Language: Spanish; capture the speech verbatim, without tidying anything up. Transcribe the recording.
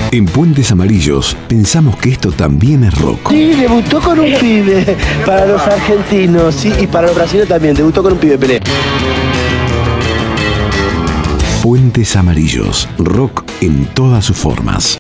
En Puentes Amarillos pensamos que esto también es rock. Sí, debutó con un pibe para los argentinos, sí, y para los brasileños también, debutó con un pibe, Pelé. Puentes Amarillos, rock en todas sus formas.